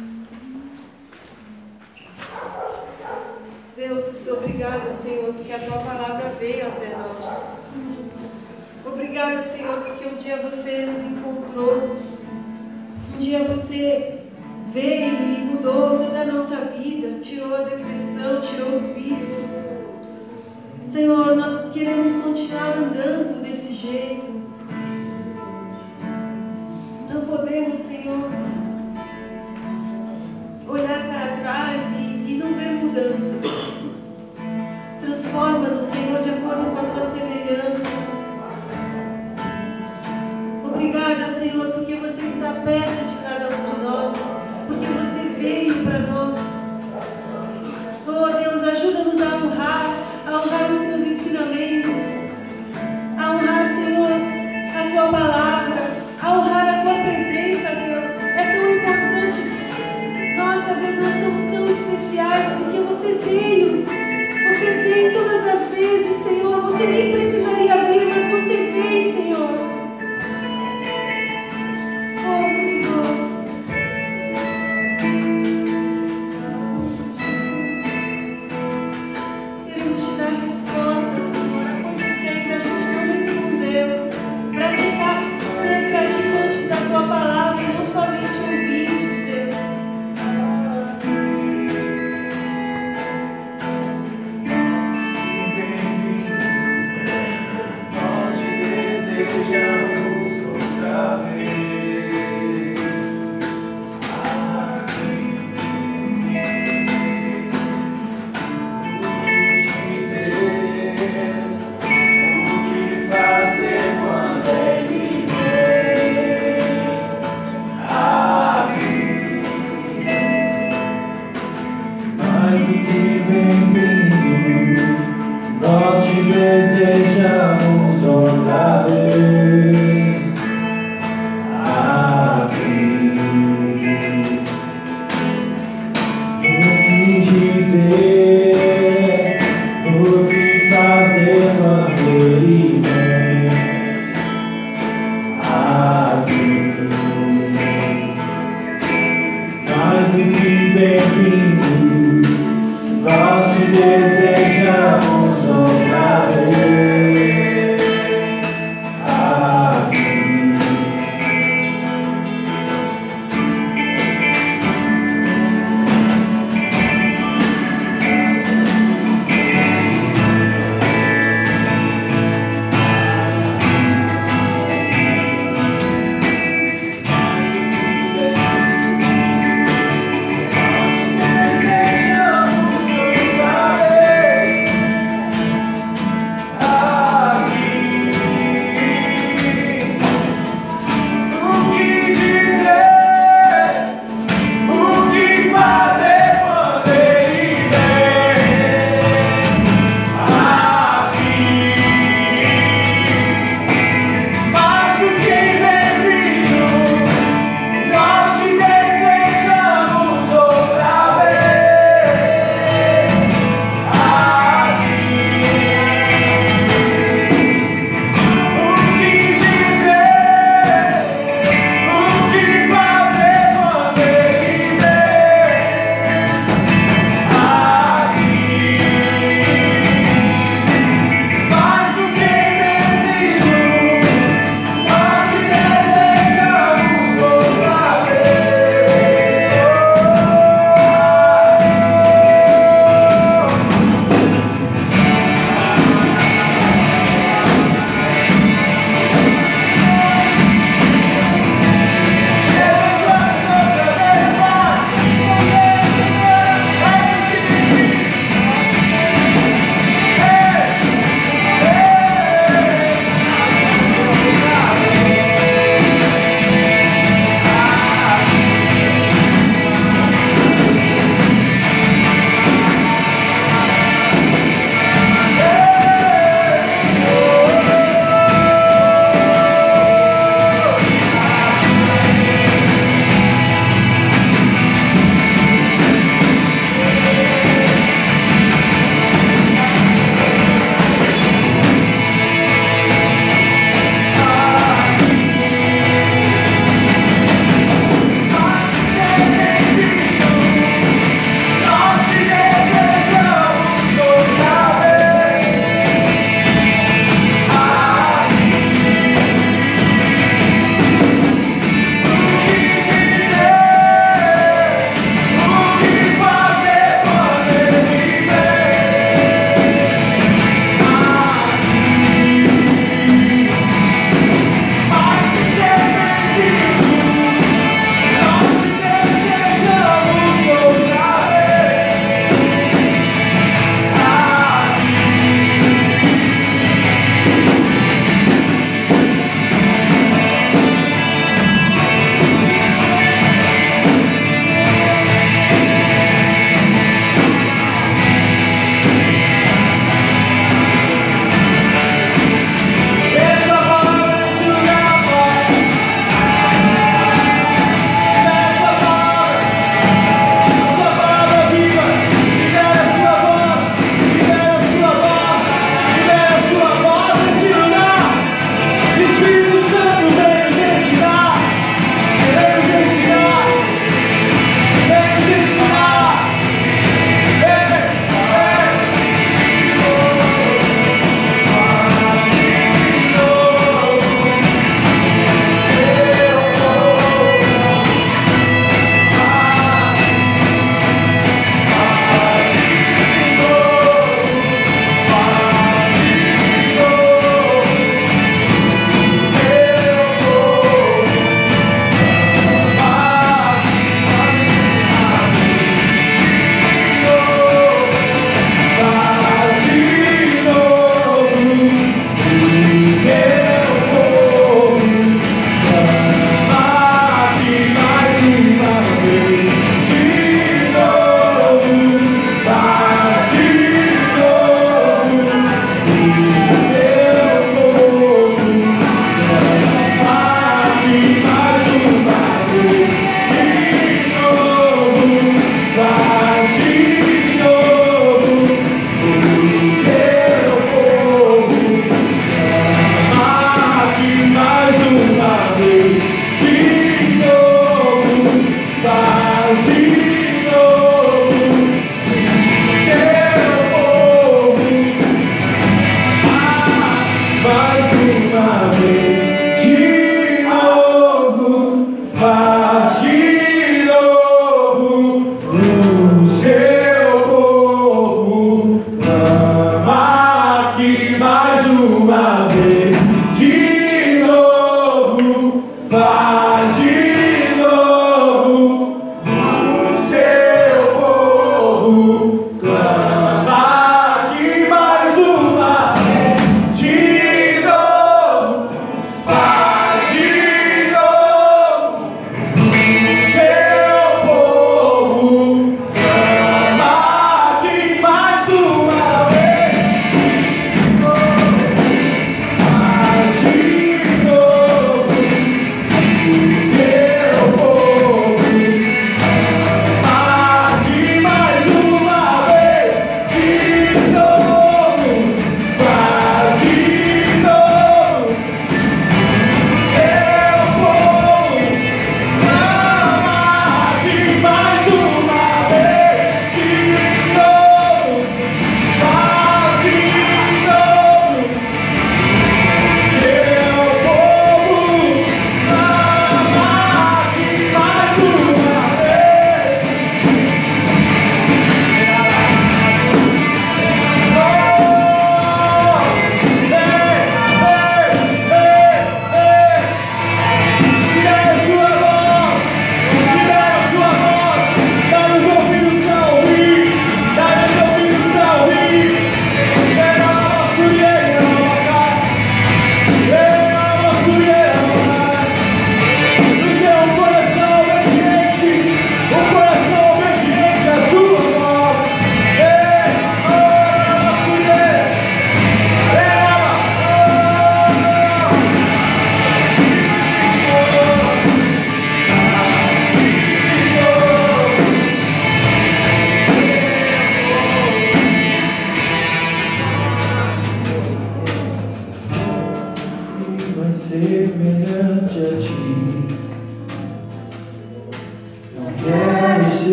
Deus, obrigada, Senhor, porque a Tua palavra veio até nós. Obrigada, Senhor, porque um dia você nos encontrou. Um dia você veio e mudou toda a nossa vida, tirou a depressão, tirou os vícios. Senhor, nós queremos continuar andando desse jeito. Não podemos, Senhor, olhar para trás e, e não ver mudanças. Transforma-nos, Senhor, de acordo com a Tua semelhança. Obrigada, Senhor, porque você está perto de cada um de nós, porque você veio para nós. Oh, Deus, ajuda-nos a honrar, a honrar os Teus ensinamentos, a honrar, Senhor, a Tua palavra, a honrar a Tua presença, Deus. É tão importante. Nossa, Deus, nós somos tão especiais porque você veio. Você veio todas as vezes, Senhor. Você nem precisaria vir, mas você veio, Senhor. Oh, Senhor.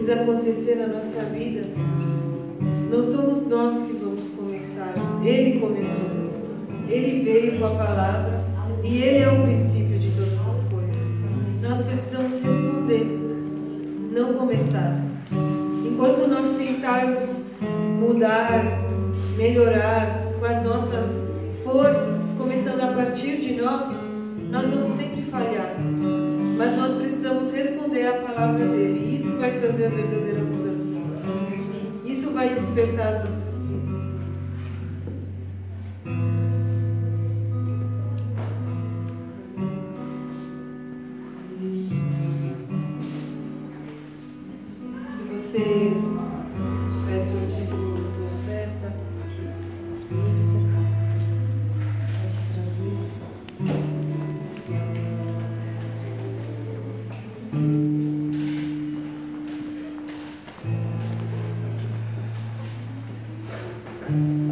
precisa acontecer na nossa vida, não somos nós que vamos começar. Ele começou. Ele veio com a palavra e Ele é o princípio de todas as coisas. Nós precisamos responder, não começar. Enquanto nós tentarmos mudar, melhorar com as nossas forças, começando a partir de nós, nós vamos sempre falhar. Mas nós precisamos responder à palavra dele. E isso vai trazer a verdadeira mudança. Isso vai despertar as nossas vidas. Se você tiver seu dízimo, sua oferta, isso pode trazer. Thank you.